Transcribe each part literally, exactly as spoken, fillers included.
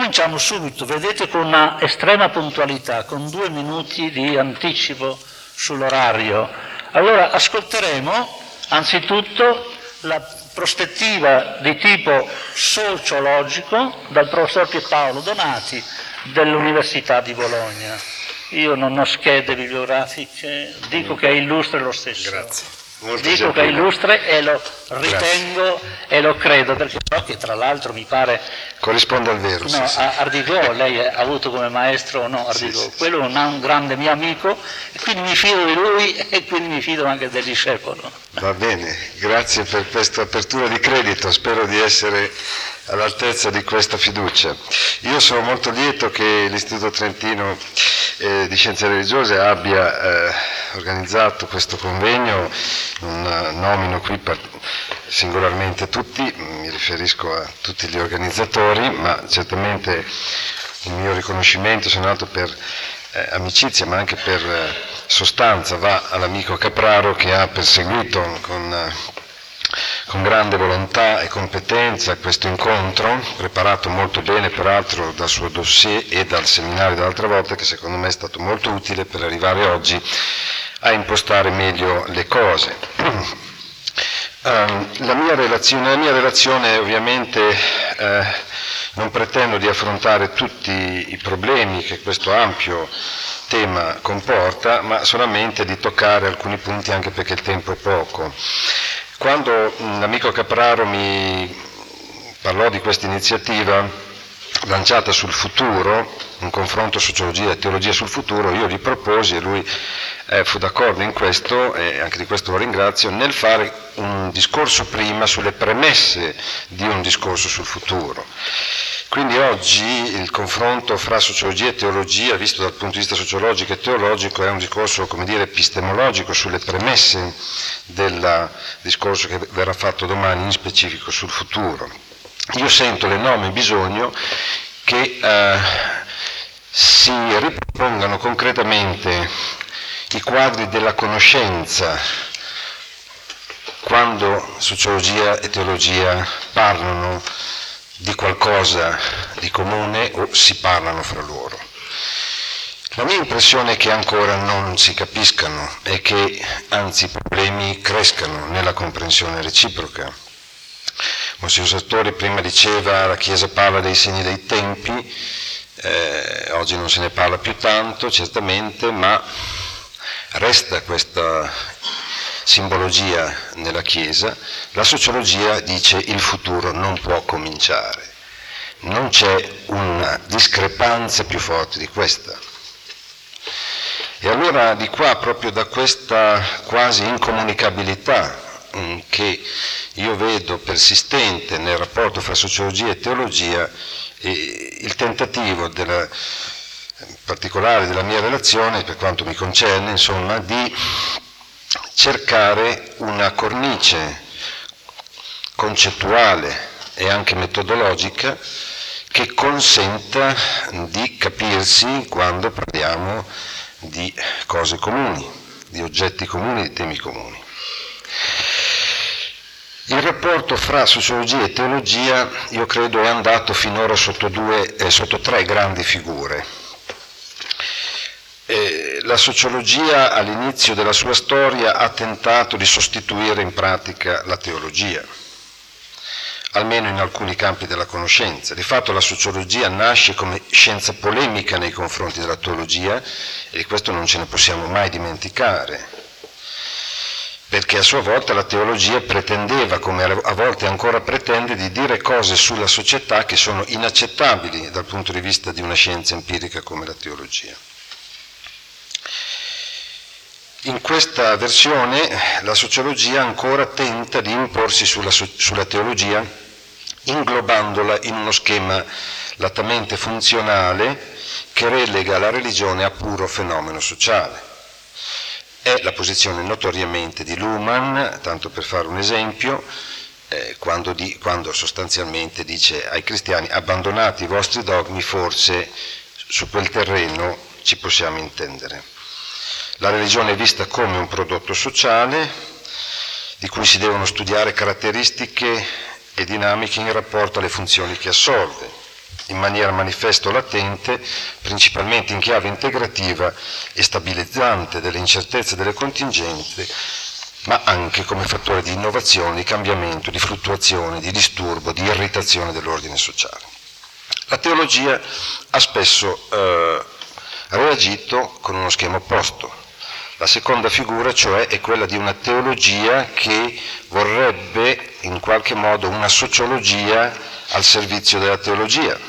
Cominciamo subito, vedete, con una estrema puntualità, con due minuti di anticipo sull'orario. Allora ascolteremo anzitutto la prospettiva di tipo sociologico dal professor Pierpaolo Donati dell'Università di Bologna. Io non ho schede bibliografiche, dico che è illustre lo stesso. Grazie. Molto Dico gentile. che è illustre e lo ritengo Grazie. E lo credo, perché so che tra l'altro mi pare... Corrisponde al vero, no, sì, sì. Ardigò, lei ha avuto come maestro, no, Ardigò, sì, sì, quello è un grande mio amico, e quindi mi fido di lui e quindi mi fido anche del discepolo. Va bene, grazie per questa apertura di credito, spero di essere all'altezza di questa fiducia. Io sono molto lieto che l'Istituto Trentino eh, di Scienze Religiose abbia eh, organizzato questo convegno, non nomino qui per, singolarmente tutti, mi riferisco a tutti gli organizzatori, ma certamente il mio riconoscimento, se non altro per eh, amicizia ma anche per eh, sostanza, va all'amico Capraro che ha perseguito con... Eh, con grande volontà e competenza questo incontro, preparato molto bene peraltro dal suo dossier e dal seminario dell'altra volta, che secondo me è stato molto utile per arrivare oggi a impostare meglio le cose. Um, la mia relazione, nella mia relazione ovviamente eh, non pretendo di affrontare tutti i problemi che questo ampio tema comporta, ma solamente di toccare alcuni punti, anche perché il tempo è poco. Quando l'amico Capraro mi parlò di questa iniziativa lanciata sul futuro, un confronto sociologia e teologia sul futuro, io gli proposi, e lui eh, fu d'accordo in questo, e anche di questo lo ringrazio, nel fare un discorso prima sulle premesse di un discorso sul futuro. Quindi oggi il confronto fra sociologia e teologia, visto dal punto di vista sociologico e teologico, è un discorso, come dire, epistemologico sulle premesse del discorso che verrà fatto domani in specifico sul futuro. Io sento l'enorme bisogno che eh, si ripropongano concretamente i quadri della conoscenza quando sociologia e teologia parlano di qualcosa di comune o si parlano fra loro. La mia impressione è che ancora non si capiscano e che anzi i problemi crescano nella comprensione reciproca. Monsignor Sartori prima diceva la Chiesa parla dei segni dei tempi, eh, oggi non se ne parla più tanto certamente, ma resta questa simbologia nella Chiesa. La sociologia dice il futuro non può cominciare, non c'è una discrepanza più forte di questa. E allora di qua, proprio da questa quasi incomunicabilità mh, che io vedo persistente nel rapporto fra sociologia e teologia, eh, il tentativo della, in particolare della mia relazione, per quanto mi concerne, insomma, di cercare una cornice concettuale e anche metodologica che consenta di capirsi quando parliamo di cose comuni, di oggetti comuni, di temi comuni. Il rapporto fra sociologia e teologia, io credo, è andato finora sotto, due, eh, sotto tre grandi figure. Eh, la sociologia all'inizio della sua storia ha tentato di sostituire in pratica la teologia, almeno in alcuni campi della conoscenza. Di fatto la sociologia nasce come scienza polemica nei confronti della teologia e di questo non ce ne possiamo mai dimenticare, perché a sua volta la teologia pretendeva, come a volte ancora pretende, di dire cose sulla società che sono inaccettabili dal punto di vista di una scienza empirica come la teologia. In questa versione la sociologia ancora tenta di imporsi sulla, sulla teologia, inglobandola in uno schema lattamente funzionale che relega la religione a puro fenomeno sociale. È la posizione notoriamente di Luhmann, tanto per fare un esempio, eh, quando, di, quando sostanzialmente dice ai cristiani: abbandonati i vostri dogmi, forse su quel terreno ci possiamo intendere. La religione è vista come un prodotto sociale di cui si devono studiare caratteristiche e dinamiche in rapporto alle funzioni che assolve. in maniera manifesto latente, principalmente in chiave integrativa e stabilizzante delle incertezze e delle contingenze, ma anche come fattore di innovazione, di cambiamento, di fluttuazione, di disturbo, di irritazione dell'ordine sociale. La teologia ha spesso eh, reagito con uno schema opposto. La seconda figura, cioè, è quella di una teologia che vorrebbe in qualche modo una sociologia al servizio della teologia.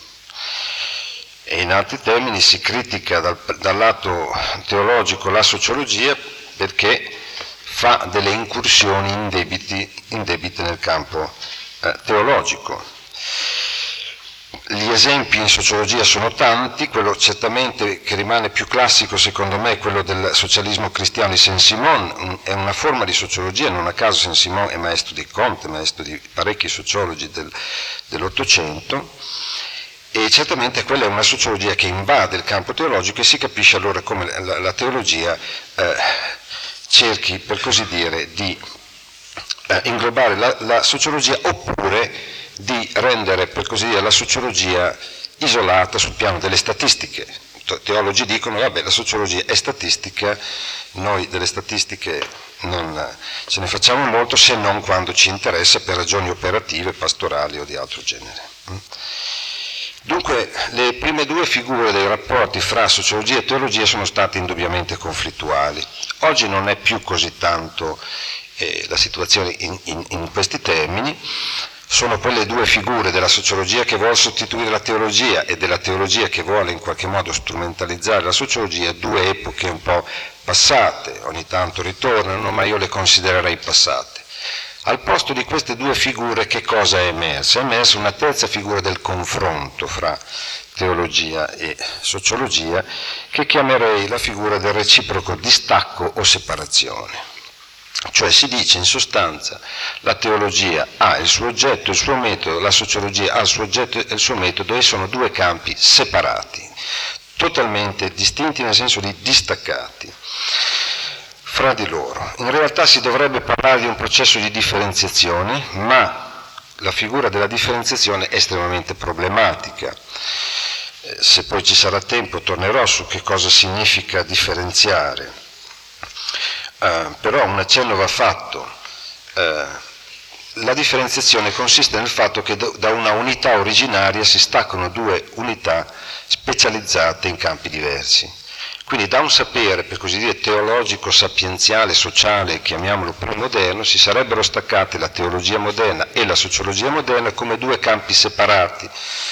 E in altri termini si critica dal, dal lato teologico la sociologia perché fa delle incursioni indebiti, indebite nel campo eh, teologico. Gli esempi in sociologia sono tanti, quello certamente che rimane più classico secondo me è quello del socialismo cristiano di Saint-Simon, è una forma di sociologia, non a caso Saint-Simon è maestro di Comte, maestro di parecchi sociologi del, dell'Ottocento, e certamente quella è una sociologia che invade il campo teologico e si capisce allora come la, la teologia eh, cerchi, per così dire, di eh, inglobare la, la sociologia oppure di rendere, per così dire, la sociologia isolata sul piano delle statistiche. Teologi dicono, vabbè, la sociologia è statistica, noi delle statistiche non ce ne facciamo molto se non quando ci interessa per ragioni operative, pastorali o di altro genere. Dunque, le prime due figure dei rapporti fra sociologia e teologia sono state indubbiamente conflittuali. Oggi non è più così tanto eh, la situazione in, in, in questi termini. Sono quelle due figure della sociologia che vuole sostituire la teologia e della teologia che vuole in qualche modo strumentalizzare la sociologia, due epoche un po' passate, ogni tanto ritornano, ma io le considererei passate. Al posto di queste due figure che cosa è emersa? È emersa una terza figura del confronto fra teologia e sociologia, che chiamerei la figura del reciproco distacco o separazione. Cioè si dice in sostanza la teologia ha il suo oggetto e il suo metodo, la sociologia ha il suo oggetto e il suo metodo e sono due campi separati, totalmente distinti nel senso di distaccati fra di loro. In realtà si dovrebbe parlare di un processo di differenziazione, ma la figura della differenziazione è estremamente problematica. Se poi ci sarà tempo tornerò su che cosa significa differenziare. Uh, però un accenno va fatto. Uh, la differenziazione consiste nel fatto che do, da una unità originaria si staccano due unità specializzate in campi diversi. Quindi da un sapere, per così dire, teologico, sapienziale, sociale, chiamiamolo premoderno, si sarebbero staccate la teologia moderna e la sociologia moderna come due campi separati,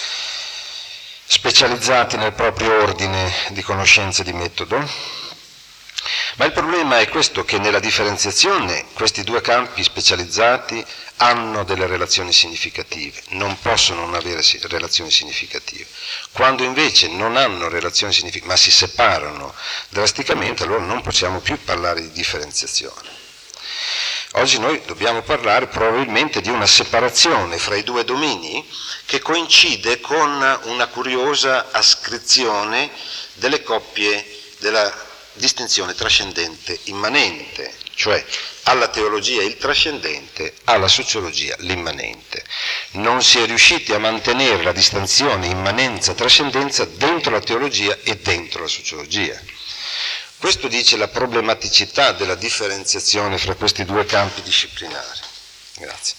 specializzati nel proprio ordine di conoscenza e di metodo. Ma il problema è questo, che nella differenziazione questi due campi specializzati hanno delle relazioni significative, non possono non avere relazioni significative. Quando invece non hanno relazioni significative, ma si separano drasticamente, allora non possiamo più parlare di differenziazione. Oggi noi dobbiamo parlare probabilmente di una separazione fra i due domini che coincide con una curiosa ascrizione delle coppie della distinzione trascendente immanente, cioè alla teologia il trascendente, alla sociologia l'immanente. Non si è riusciti a mantenere la distinzione immanenza-trascendenza dentro la teologia e dentro la sociologia. Questo dice la problematicità della differenziazione fra questi due campi disciplinari. Grazie.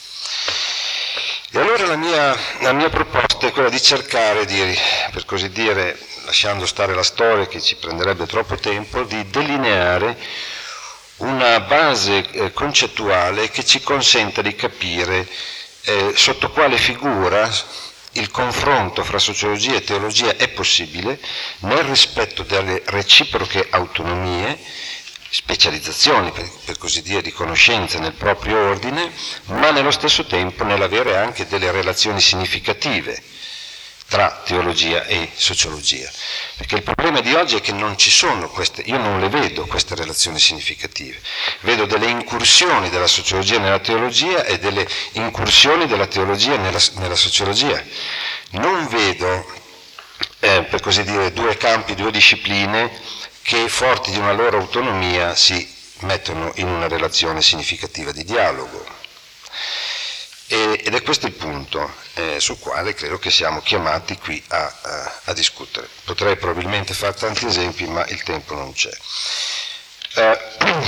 E allora la mia, la mia proposta è quella di cercare di, per così dire, lasciando stare la storia che ci prenderebbe troppo tempo, di delineare una base eh, concettuale che ci consenta di capire eh, sotto quale figura il confronto fra sociologia e teologia è possibile nel rispetto delle reciproche autonomie, specializzazioni, per, per così dire, di conoscenza nel proprio ordine, ma nello stesso tempo nell'avere anche delle relazioni significative tra teologia e sociologia, perché il problema di oggi è che non ci sono queste, io non le vedo queste relazioni significative, vedo delle incursioni della sociologia nella teologia e delle incursioni della teologia nella, nella sociologia, non vedo eh, per così dire due campi, due discipline che forti di una loro autonomia si mettono in una relazione significativa di dialogo. E, ed è questo il punto eh, sul quale credo che siamo chiamati qui a, a, a discutere. Potrei probabilmente fare tanti esempi, ma il tempo non c'è. Eh,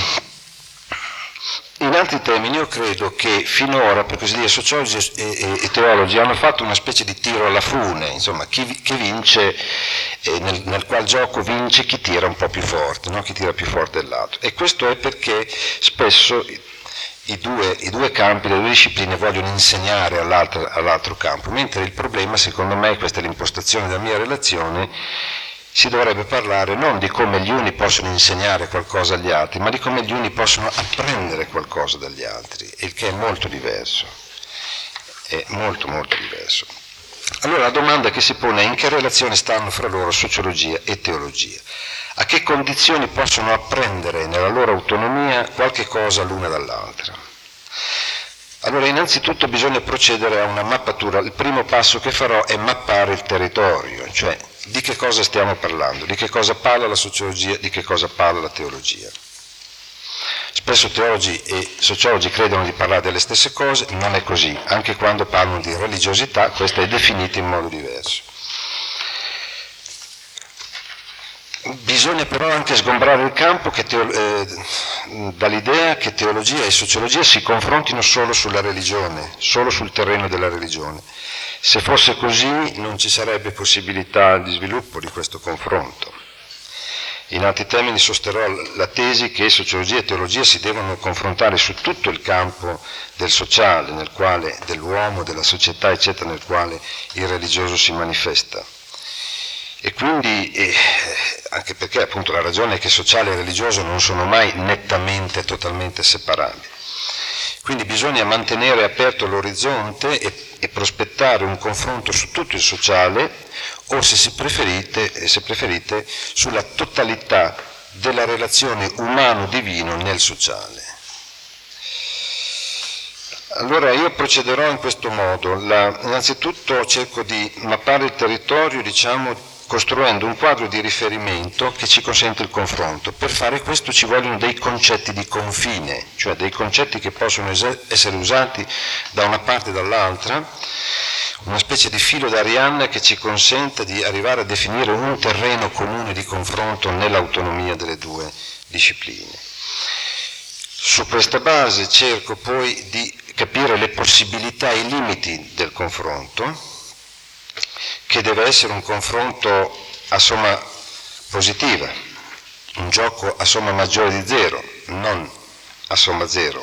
in altri termini, io credo che finora, per così dire, sociologi e, e, e teologi hanno fatto una specie di tiro alla fune, insomma, chi, chi vince, eh, nel, nel qual gioco vince chi tira un po' più forte, no? Chi tira più forte dell'altro. E questo è perché spesso I due, i due campi, le due discipline vogliono insegnare all'altro, all'altro campo, mentre il problema, secondo me, questa è l'impostazione della mia relazione, si dovrebbe parlare non di come gli uni possono insegnare qualcosa agli altri, ma di come gli uni possono apprendere qualcosa dagli altri, il che è molto diverso, è molto molto diverso. Allora la domanda che si pone è: in che relazione stanno fra loro sociologia e teologia? A che condizioni possono apprendere nella loro autonomia qualche cosa l'una dall'altra? Allora, innanzitutto bisogna procedere a una mappatura. Il primo passo che farò è mappare il territorio, cioè di che cosa stiamo parlando, di che cosa parla la sociologia, di che cosa parla la teologia. Spesso teologi e sociologi credono di parlare delle stesse cose, non è così. Anche quando parlano di religiosità, questa è definita in modo diverso. Bisogna però anche sgombrare il campo che teo- eh, dall'idea che teologia e sociologia si confrontino solo sulla religione, solo sul terreno della religione. Se fosse così non ci sarebbe possibilità di sviluppo di questo confronto. In altri termini sosterrò la tesi che sociologia e teologia si devono confrontare su tutto il campo del sociale, nel quale, dell'uomo, della società, eccetera, nel quale il religioso si manifesta. E quindi, eh, anche perché appunto la ragione è che sociale e religioso non sono mai nettamente, totalmente separabili. Quindi bisogna mantenere aperto l'orizzonte e, e prospettare un confronto su tutto il sociale, o se, si preferite, se preferite, sulla totalità della relazione umano-divino nel sociale. Allora io procederò in questo modo. La, innanzitutto cerco di mappare il territorio, diciamo, costruendo un quadro di riferimento che ci consente il confronto. Per fare questo ci vogliono dei concetti di confine, cioè dei concetti che possono essere usati da una parte e dall'altra, una specie di filo d'Arianna che ci consente di arrivare a definire un terreno comune di confronto nell'autonomia delle due discipline. Su questa base cerco poi di capire le possibilità e i limiti del confronto, che deve essere un confronto a somma positiva, un gioco a somma maggiore di zero, non a somma zero.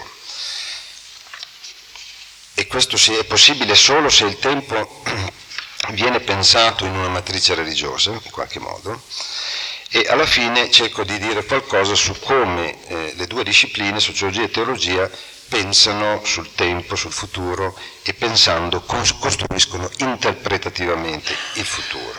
E questo è possibile solo se il tempo viene pensato in una matrice religiosa, in qualche modo, e alla fine cerco di dire qualcosa su come eh, le due discipline, sociologia e teologia, pensano sul tempo, sul futuro, e pensando costruiscono interpretativamente il futuro.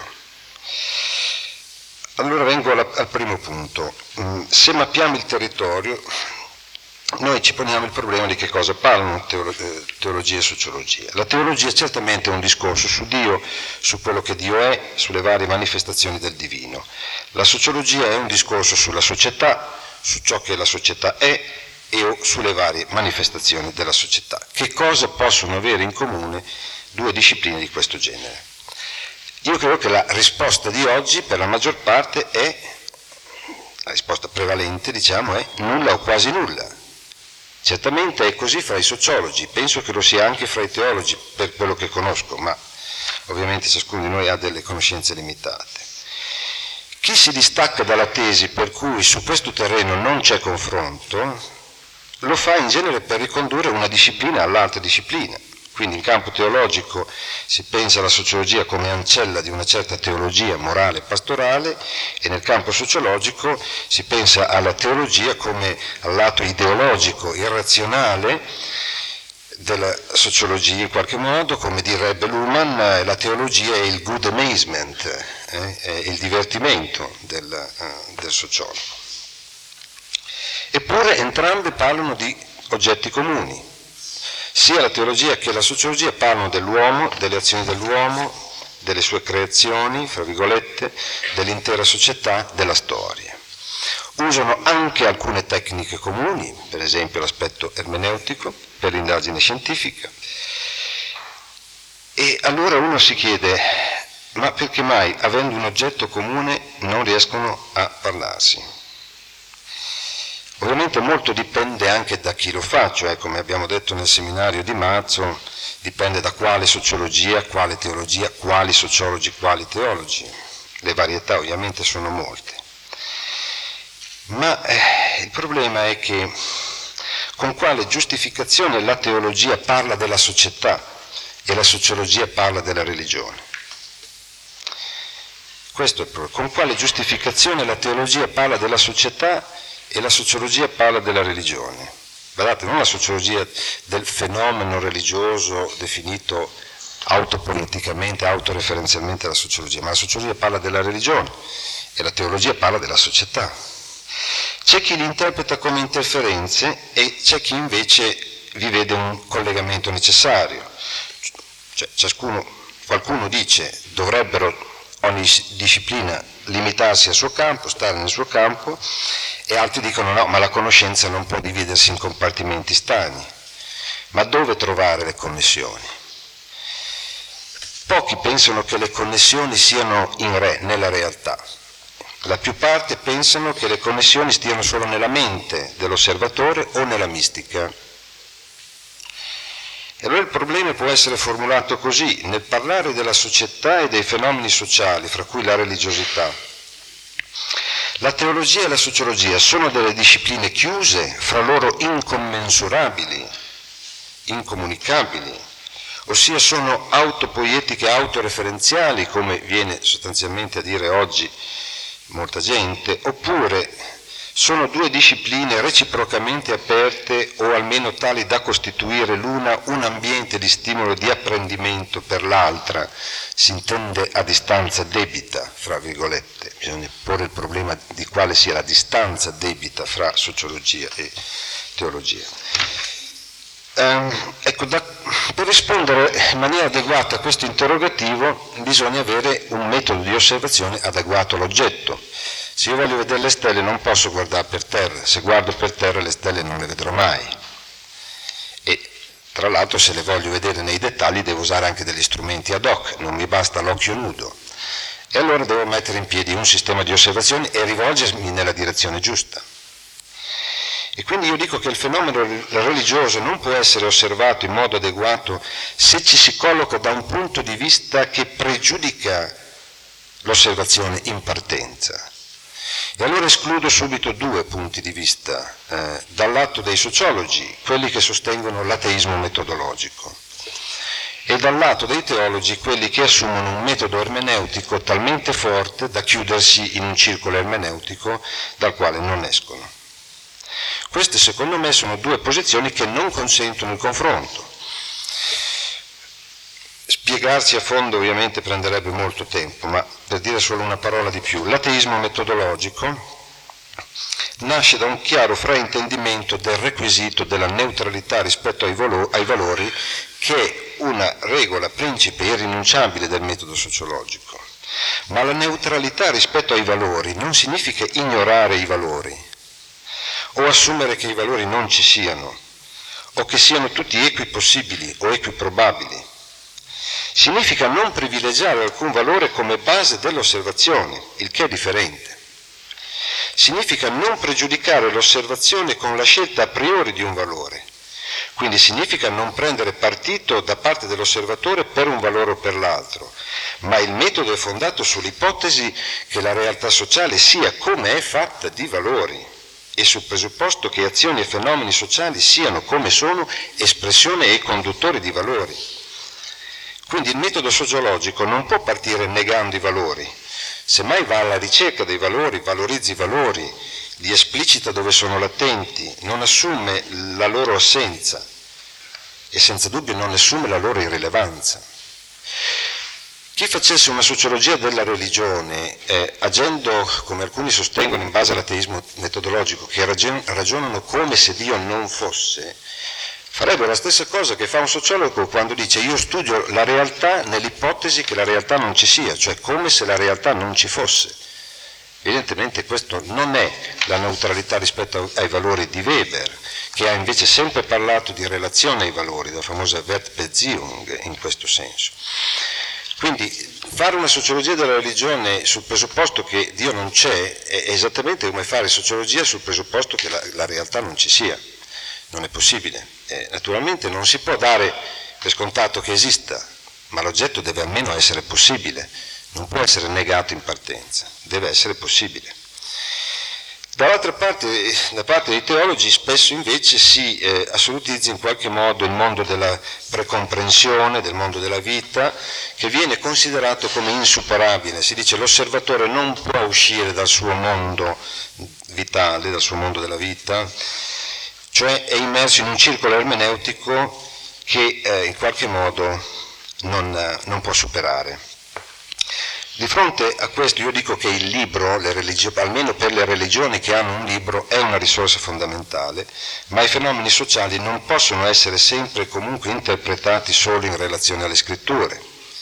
Allora vengo alla, al primo punto. Se mappiamo il territorio, noi ci poniamo il problema di che cosa parlano teolo, eh, teologia e sociologia. La teologia certamente è un discorso su Dio, su quello che Dio è, sulle varie manifestazioni del divino. La sociologia è un discorso sulla società, su ciò che la società è, e o sulle varie manifestazioni della società. Che cosa possono avere in comune due discipline di questo genere? Io credo che la risposta di oggi per la maggior parte è, la risposta prevalente diciamo è nulla o quasi nulla. Certamente è così fra i sociologi, penso che lo sia anche fra i teologi per quello che conosco, ma ovviamente ciascuno di noi ha delle conoscenze limitate. Chi si distacca dalla tesi per cui su questo terreno non c'è confronto lo fa in genere per ricondurre una disciplina all'altra disciplina. Quindi in campo teologico si pensa alla sociologia come ancella di una certa teologia morale e pastorale, e nel campo sociologico si pensa alla teologia come al lato ideologico, irrazionale della sociologia in qualche modo, come direbbe Luhmann, la teologia è il good amazement, eh, è il divertimento del, uh, del sociologo. Eppure entrambe parlano di oggetti comuni. Sia la teologia che la sociologia parlano dell'uomo, delle azioni dell'uomo, delle sue creazioni, fra virgolette, dell'intera società, della storia. Usano anche alcune tecniche comuni, per esempio l'aspetto ermeneutico per l'indagine scientifica, E allora uno si chiede, ma perché mai, avendo un oggetto comune, non riescono a parlarsi? Ovviamente molto dipende anche da chi lo fa, cioè come abbiamo detto nel seminario di marzo, dipende da quale sociologia, quale teologia, quali sociologi, quali teologi. Le varietà ovviamente sono molte. Ma eh, il problema è che con quale giustificazione la teologia parla della società e la sociologia parla della religione. Questo è il problema. Con quale giustificazione la teologia parla della società e la sociologia parla della religione. Guardate, non la sociologia del fenomeno religioso definito autopoliticamente, autoreferenzialmente la sociologia, ma la sociologia parla della religione e la teologia parla della società. C'è chi li interpreta come interferenze e c'è chi invece vi vede un collegamento necessario. Cioè, ciascuno, qualcuno dice dovrebbero ogni disciplina limitarsi al suo campo, stare nel suo campo, e altri dicono no, ma la conoscenza non può dividersi in compartimenti stagni. Ma dove trovare le connessioni? Pochi pensano che le connessioni siano in re, nella realtà. La più parte pensano che le connessioni stiano solo nella mente dell'osservatore o nella mistica. E allora il problema può essere formulato così: nel parlare della società e dei fenomeni sociali, fra cui la religiosità, la teologia e la sociologia sono delle discipline chiuse, fra loro incommensurabili, incomunicabili, ossia sono autopoietiche, autoreferenziali, come viene sostanzialmente a dire oggi molta gente, oppure sono due discipline reciprocamente aperte o almeno tali da costituire l'una un ambiente di stimolo di apprendimento per l'altra, si intende a distanza debita, fra virgolette. Bisogna porre il problema di quale sia la distanza debita fra sociologia e teologia. Um, ecco, da, per rispondere in maniera adeguata a questo interrogativo bisogna avere un metodo di osservazione adeguato all'oggetto. Se io voglio vedere le stelle non posso guardare per terra, se guardo per terra le stelle non le vedrò mai. E tra l'altro se le voglio vedere nei dettagli devo usare anche degli strumenti ad hoc, non mi basta l'occhio nudo. E allora devo mettere in piedi un sistema di osservazione e rivolgermi nella direzione giusta. E quindi io dico che il fenomeno religioso non può essere osservato in modo adeguato se ci si colloca da un punto di vista che pregiudica l'osservazione in partenza. E allora escludo subito due punti di vista, eh, dal lato dei sociologi, quelli che sostengono l'ateismo metodologico, e dal lato dei teologi, quelli che assumono un metodo ermeneutico talmente forte da chiudersi in un circolo ermeneutico dal quale non escono. Queste secondo me sono due posizioni che non consentono il confronto. Spiegarsi a fondo ovviamente prenderebbe molto tempo, ma per dire solo una parola di più, l'ateismo metodologico nasce da un chiaro fraintendimento del requisito della neutralità rispetto ai, volo- ai valori, che è una regola principe irrinunciabile del metodo sociologico. Ma la neutralità rispetto ai valori non significa ignorare i valori, o assumere che i valori non ci siano, o che siano tutti equi possibili o equi probabili. Significa non privilegiare alcun valore come base dell'osservazione, il che è differente. Significa non pregiudicare l'osservazione con la scelta a priori di un valore. Quindi significa non prendere partito da parte dell'osservatore per un valore o per l'altro, ma il metodo è fondato sull'ipotesi che la realtà sociale sia come è fatta di valori e sul presupposto che azioni e fenomeni sociali siano come sono espressione e conduttori di valori. Quindi il metodo sociologico non può partire negando i valori, semmai va alla ricerca dei valori, valorizza i valori, li esplicita dove sono latenti, non assume la loro assenza e senza dubbio non assume la loro irrilevanza. Chi facesse una sociologia della religione, eh, agendo, come alcuni sostengono in base all'ateismo metodologico, che ragion- ragionano come se Dio non fosse, farebbe la stessa cosa che fa un sociologo quando dice io studio la realtà nell'ipotesi che la realtà non ci sia, cioè come se la realtà non ci fosse. Evidentemente questo non è la neutralità rispetto ai valori di Weber, che ha invece sempre parlato di relazione ai valori, la famosa Wertbeziehung in questo senso. Quindi fare una sociologia della religione sul presupposto che Dio non c'è è esattamente come fare sociologia sul presupposto che la, la realtà non ci sia. Non è possibile. Eh, naturalmente non si può dare per scontato che esista, ma l'oggetto deve almeno essere possibile, non può essere negato in partenza, deve essere possibile. Dall'altra parte, da parte dei teologi, spesso invece si eh, assolutizza in qualche modo il mondo della precomprensione, del mondo della vita, che viene considerato come insuperabile. Si dice l'osservatore non può uscire dal suo mondo vitale, dal suo mondo della vita, cioè è immerso in un circolo ermeneutico che eh, in qualche modo non, eh, non può superare. Di fronte a questo io dico che il libro, le religio- almeno per le religioni che hanno un libro, è una risorsa fondamentale, ma i fenomeni sociali non possono essere sempre e comunque interpretati solo in relazione alle scritture.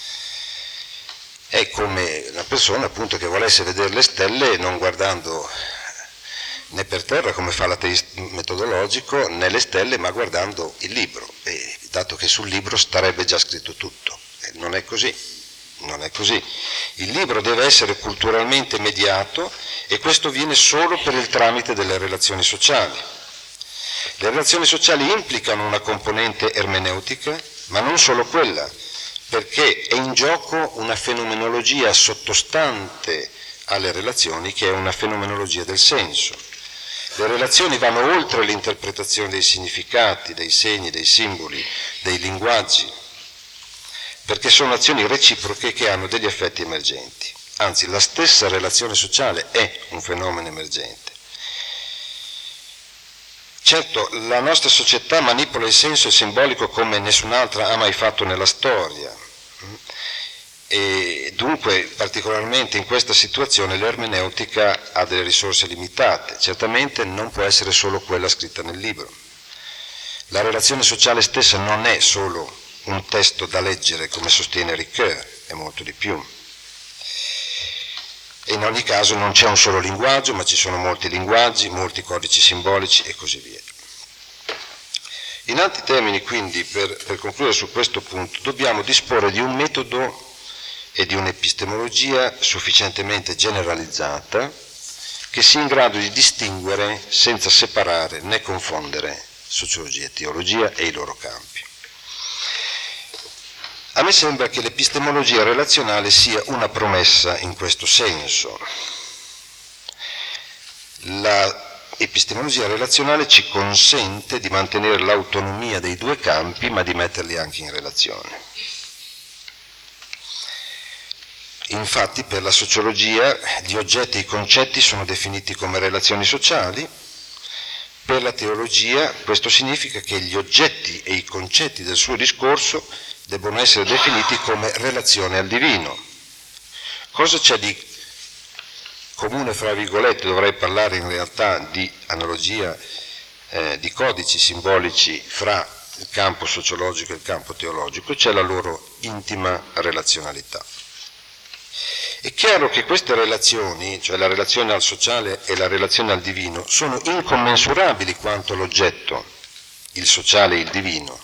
È come una persona appunto che volesse vedere le stelle non guardando né per terra come fa l'ateista metodologico, né le stelle, ma guardando il libro, e dato che sul libro starebbe già scritto tutto. E non è così. Non è così. Il libro deve essere culturalmente mediato e questo viene solo per il tramite delle relazioni sociali. Le relazioni sociali implicano una componente ermeneutica, ma non solo quella, perché è in gioco una fenomenologia sottostante alle relazioni che è una fenomenologia del senso. Le relazioni vanno oltre l'interpretazione dei significati, dei segni, dei simboli, dei linguaggi, perché sono azioni reciproche che hanno degli effetti emergenti. Anzi, la stessa relazione sociale è un fenomeno emergente. Certo, la nostra società manipola il senso e il simbolico come nessun'altra ha mai fatto nella storia, e dunque, particolarmente in questa situazione, l'ermeneutica ha delle risorse limitate. Certamente non può essere solo quella scritta nel libro. La relazione sociale stessa non è solo un testo da leggere, come sostiene Ricoeur, è molto di più. E in ogni caso non c'è un solo linguaggio, ma ci sono molti linguaggi, molti codici simbolici e così via. In altri termini, quindi, per, per concludere su questo punto, dobbiamo disporre di un metodo e di un'epistemologia sufficientemente generalizzata che sia in grado di distinguere senza separare né confondere sociologia e teologia e i loro campi. A me sembra che l'epistemologia relazionale sia una promessa in questo senso. L'epistemologia relazionale ci consente di mantenere l'autonomia dei due campi, ma di metterli anche in relazione. Infatti, per la sociologia, gli oggetti e i concetti sono definiti come relazioni sociali. Per la teologia, questo significa che gli oggetti e i concetti del suo discorso debbono essere definiti come relazione al divino. Cosa c'è di comune, fra virgolette, dovrei parlare in realtà di analogia, eh, di codici simbolici fra il campo sociologico e il campo teologico? C'è la loro intima relazionalità. È chiaro che queste relazioni, cioè la relazione al sociale e la relazione al divino, sono incommensurabili quanto l'oggetto, il sociale e il divino,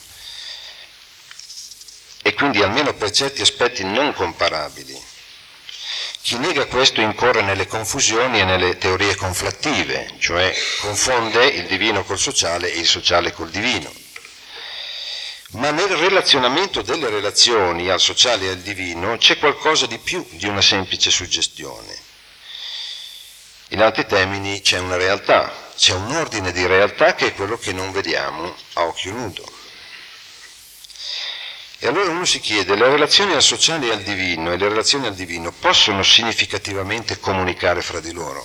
e quindi almeno per certi aspetti non comparabili. Chi nega questo incorre nelle confusioni e nelle teorie conflattive, cioè confonde il divino col sociale e il sociale col divino. Ma nel relazionamento delle relazioni al sociale e al divino c'è qualcosa di più di una semplice suggestione. In altri termini c'è una realtà, c'è un ordine di realtà che è quello che non vediamo a occhio nudo. E allora uno si chiede, le relazioni al sociale e al divino e le relazioni al divino possono significativamente comunicare fra di loro?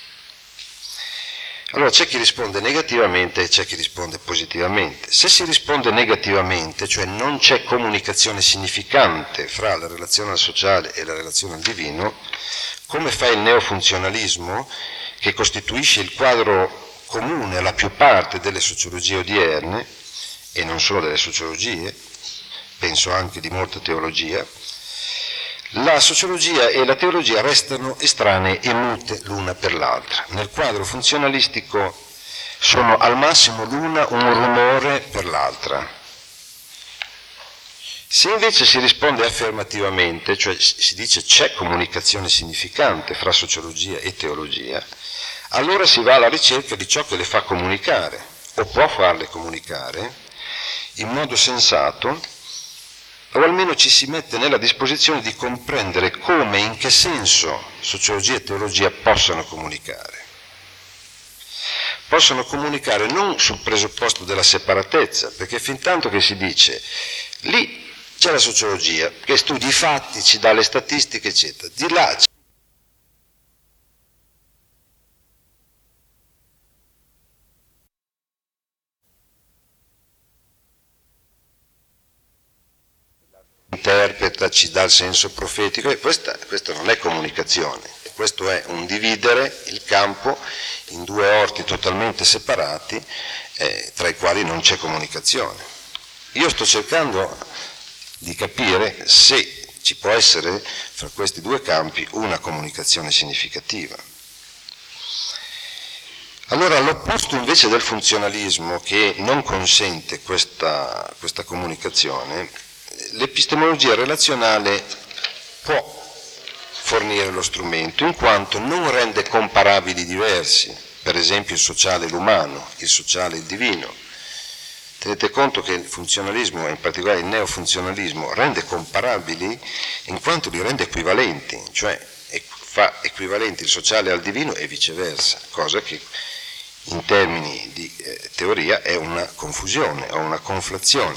Allora c'è chi risponde negativamente e c'è chi risponde positivamente. Se si risponde negativamente, cioè non c'è comunicazione significante fra la relazione al sociale e la relazione al divino, come fa il neofunzionalismo, che costituisce il quadro comune alla più parte delle sociologie odierne, e non solo delle sociologie, penso anche di molta teologia, La sociologia e la teologia restano estranee e mute l'una per l'altra. Nel quadro funzionalistico sono al massimo l'una un rumore per l'altra. Se invece si risponde affermativamente, cioè si dice c'è comunicazione significante fra sociologia e teologia, allora si va alla ricerca di ciò che le fa comunicare, o può farle comunicare, in modo sensato, o almeno ci si mette nella disposizione di comprendere come e in che senso sociologia e teologia possano comunicare. Possono comunicare non sul presupposto della separatezza, perché fin tanto che si dice lì c'è la sociologia che studi i fatti, ci dà le statistiche, eccetera, di là c'è interpreta, ci dà il senso profetico, e questa, questa non è comunicazione, questo è un dividere il campo in due orti totalmente separati, eh, tra i quali non c'è comunicazione. Io sto cercando di capire se ci può essere fra questi due campi una comunicazione significativa. Allora, all'opposto invece del funzionalismo, che non consente questa, questa comunicazione, l'epistemologia relazionale può fornire lo strumento, in quanto non rende comparabili diversi, per esempio il sociale e l'umano, il sociale e il divino. Tenete conto che il funzionalismo, e in particolare il neofunzionalismo, rende comparabili in quanto li rende equivalenti, cioè fa equivalenti il sociale al divino e viceversa, cosa che in termini di eh, teoria è una confusione o una conflazione.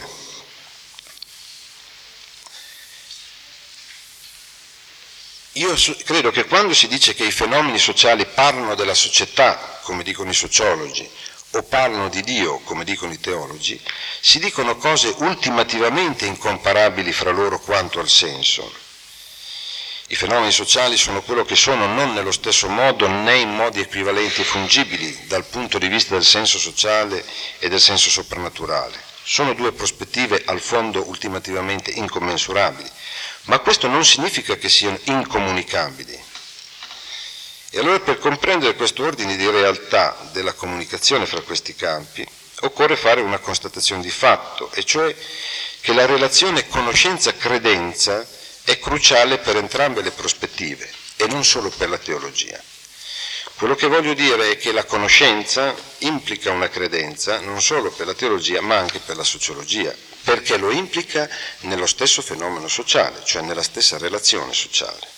Io credo che quando si dice che i fenomeni sociali parlano della società, come dicono i sociologi, o parlano di Dio, come dicono i teologi, si dicono cose ultimativamente incomparabili fra loro quanto al senso. I fenomeni sociali sono quello che sono non nello stesso modo né in modi equivalenti e fungibili dal punto di vista del senso sociale e del senso soprannaturale. Sono due prospettive al fondo ultimativamente incommensurabili, ma questo non significa che siano incomunicabili. E allora, per comprendere questo ordine di realtà della comunicazione fra questi campi, occorre fare una constatazione di fatto, e cioè che la relazione conoscenza-credenza è cruciale per entrambe le prospettive e non solo per la teologia. Quello che voglio dire è che la conoscenza implica una credenza non solo per la teologia ma anche per la sociologia, perché lo implica nello stesso fenomeno sociale, cioè nella stessa relazione sociale.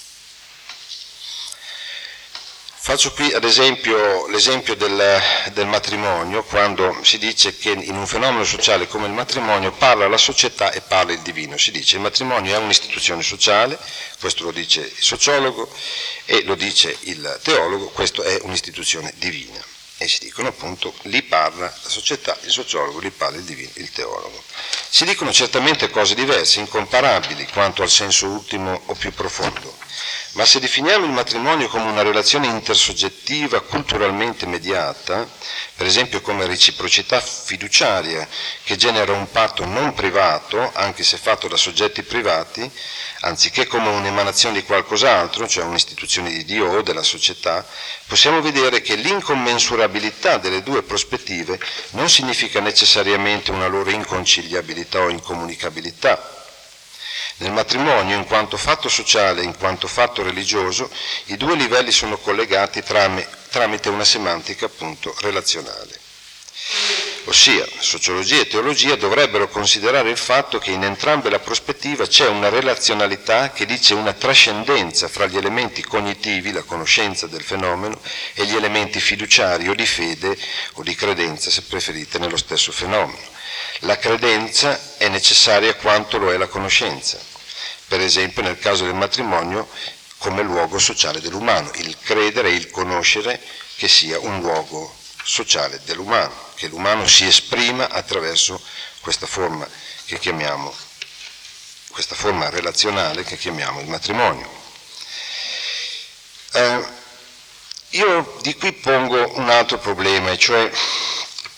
Faccio qui ad esempio l'esempio del, del matrimonio, quando si dice che in un fenomeno sociale come il matrimonio parla la società e parla il divino. Si dice che il matrimonio è un'istituzione sociale, questo lo dice il sociologo, e lo dice il teologo, questo è un'istituzione divina. E si dicono appunto, lì parla la società, il sociologo, lì parla il divino, il teologo. Si dicono certamente cose diverse, incomparabili quanto al senso ultimo o più profondo. Ma se definiamo il matrimonio come una relazione intersoggettiva culturalmente mediata, per esempio come reciprocità fiduciaria che genera un patto non privato, anche se fatto da soggetti privati, anziché come un'emanazione di qualcos'altro, cioè un'istituzione di Dio o della società, possiamo vedere che l'incommensurabilità delle due prospettive non significa necessariamente una loro inconciliabilità o incomunicabilità. Nel matrimonio, in quanto fatto sociale e in quanto fatto religioso, i due livelli sono collegati tramite una semantica appunto relazionale. Ossia, sociologia e teologia dovrebbero considerare il fatto che in entrambe le prospettive c'è una relazionalità che dice una trascendenza fra gli elementi cognitivi, la conoscenza del fenomeno, e gli elementi fiduciari o di fede o di credenza, se preferite, nello stesso fenomeno. La credenza è necessaria quanto lo è la conoscenza, per esempio nel caso del matrimonio come luogo sociale dell'umano, il credere e il conoscere che sia un luogo sociale dell'umano, che l'umano si esprima attraverso questa forma che chiamiamo, questa forma relazionale che chiamiamo il matrimonio. Eh, io di qui pongo un altro problema, e cioè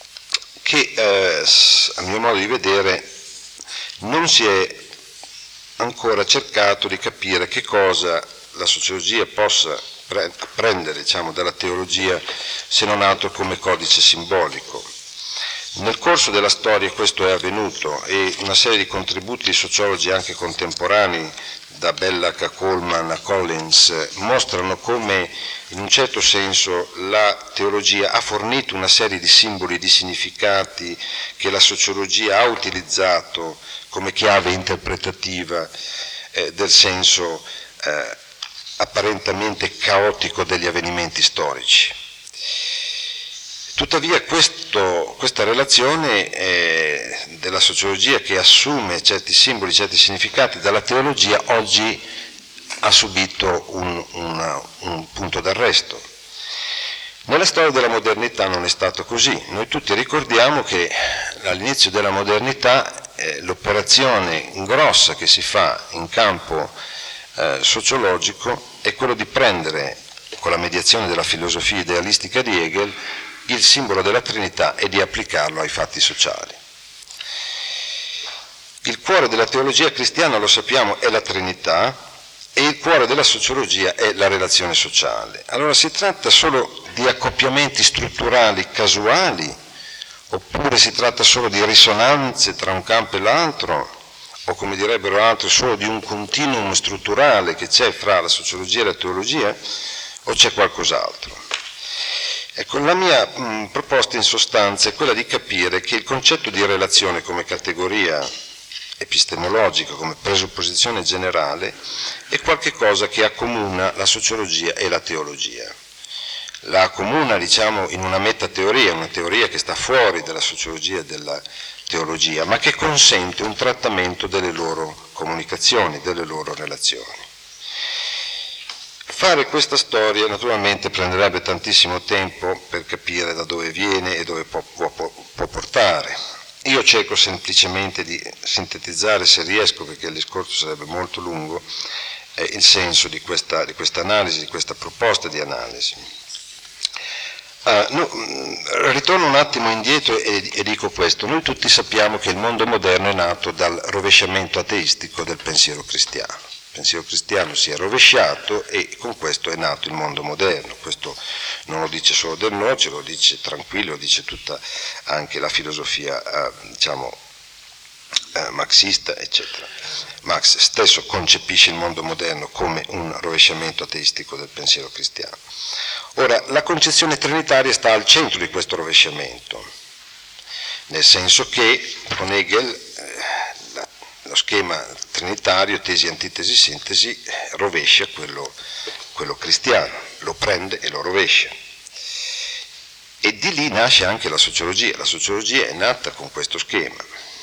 che eh, a mio modo di vedere non si è ancora cercato di capire che cosa la sociologia possa pre- prendere, diciamo, dalla teologia, se non altro come codice simbolico. Nel corso della storia questo è avvenuto e una serie di contributi di sociologi anche contemporanei, da Belloc a Coleman a Collins, mostrano come in un certo senso la teologia ha fornito una serie di simboli, di significati che la sociologia ha utilizzato come chiave interpretativa eh, del senso eh, apparentemente caotico degli avvenimenti storici. Tuttavia questo, questa relazione eh, della sociologia, che assume certi simboli, certi significati dalla teologia, oggi ha subito un, una, un punto d'arresto. Nella storia della modernità non è stato così. Noi tutti ricordiamo che all'inizio della modernità eh, l'operazione grossa che si fa in campo eh, sociologico è quello di prendere, con la mediazione della filosofia idealistica di Hegel, il simbolo della Trinità e di applicarlo ai fatti sociali. Il cuore della teologia cristiana, lo sappiamo, è la Trinità e il cuore della sociologia è la relazione sociale. Allora si tratta solo di accoppiamenti strutturali casuali, oppure si tratta solo di risonanze tra un campo e l'altro, o come direbbero altri solo di un continuum strutturale che c'è fra la sociologia e la teologia, o c'è qualcos'altro? Ecco, la mia mh, proposta in sostanza è quella di capire che il concetto di relazione come categoria epistemologica, come presupposizione generale, è qualcosa che accomuna la sociologia e la teologia. La accomuna, diciamo, in una metateoria, una teoria che sta fuori dalla sociologia e della teologia, ma che consente un trattamento delle loro comunicazioni, delle loro relazioni. Fare questa storia naturalmente prenderebbe tantissimo tempo per capire da dove viene e dove può, può, può portare. Io cerco semplicemente di sintetizzare, se riesco, perché il discorso sarebbe molto lungo, eh, il senso di questa, di questa analisi, di questa proposta di analisi. Uh, no, ritorno un attimo indietro e, e dico questo. Noi tutti sappiamo che il mondo moderno è nato dal rovesciamento ateistico del pensiero cristiano. Il pensiero cristiano si è rovesciato e con questo è nato il mondo moderno. Questo non lo dice solo Del Noce, lo dice tranquillo, lo dice tutta anche la filosofia eh, diciamo eh, marxista, eccetera. Marx stesso concepisce il mondo moderno come un rovesciamento ateistico del pensiero cristiano. Ora, la concezione trinitaria sta al centro di questo rovesciamento, nel senso che con Hegel eh, la, lo schema trinitario, tesi, antitesi, sintesi, rovescia quello, quello cristiano, lo prende e lo rovescia. E di lì nasce anche la sociologia. La sociologia è nata con questo schema.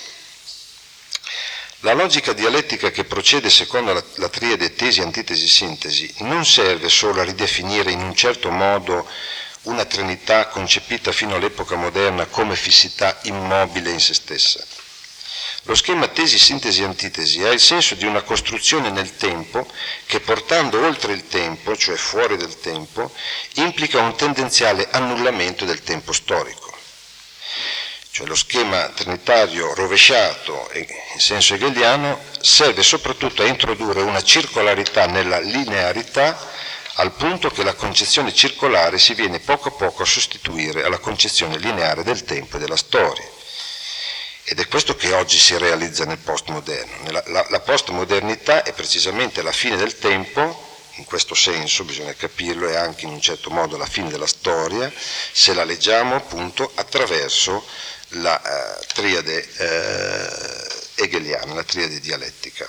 La logica dialettica che procede secondo la, la triade tesi, antitesi, sintesi non serve solo a ridefinire in un certo modo una trinità concepita fino all'epoca moderna come fissità immobile in se stessa. Lo schema tesi, sintesi, antitesi ha il senso di una costruzione nel tempo che, portando oltre il tempo, cioè fuori del tempo, implica un tendenziale annullamento del tempo storico. Cioè lo schema trinitario rovesciato in senso hegeliano serve soprattutto a introdurre una circolarità nella linearità, al punto che la concezione circolare si viene poco a poco a sostituire alla concezione lineare del tempo e della storia. Ed è questo che oggi si realizza nel postmoderno. La, la, la postmodernità è precisamente la fine del tempo. In questo senso bisogna capirlo, è anche in un certo modo la fine della storia, se la leggiamo appunto attraverso la uh, triade uh, hegeliana, la triade dialettica.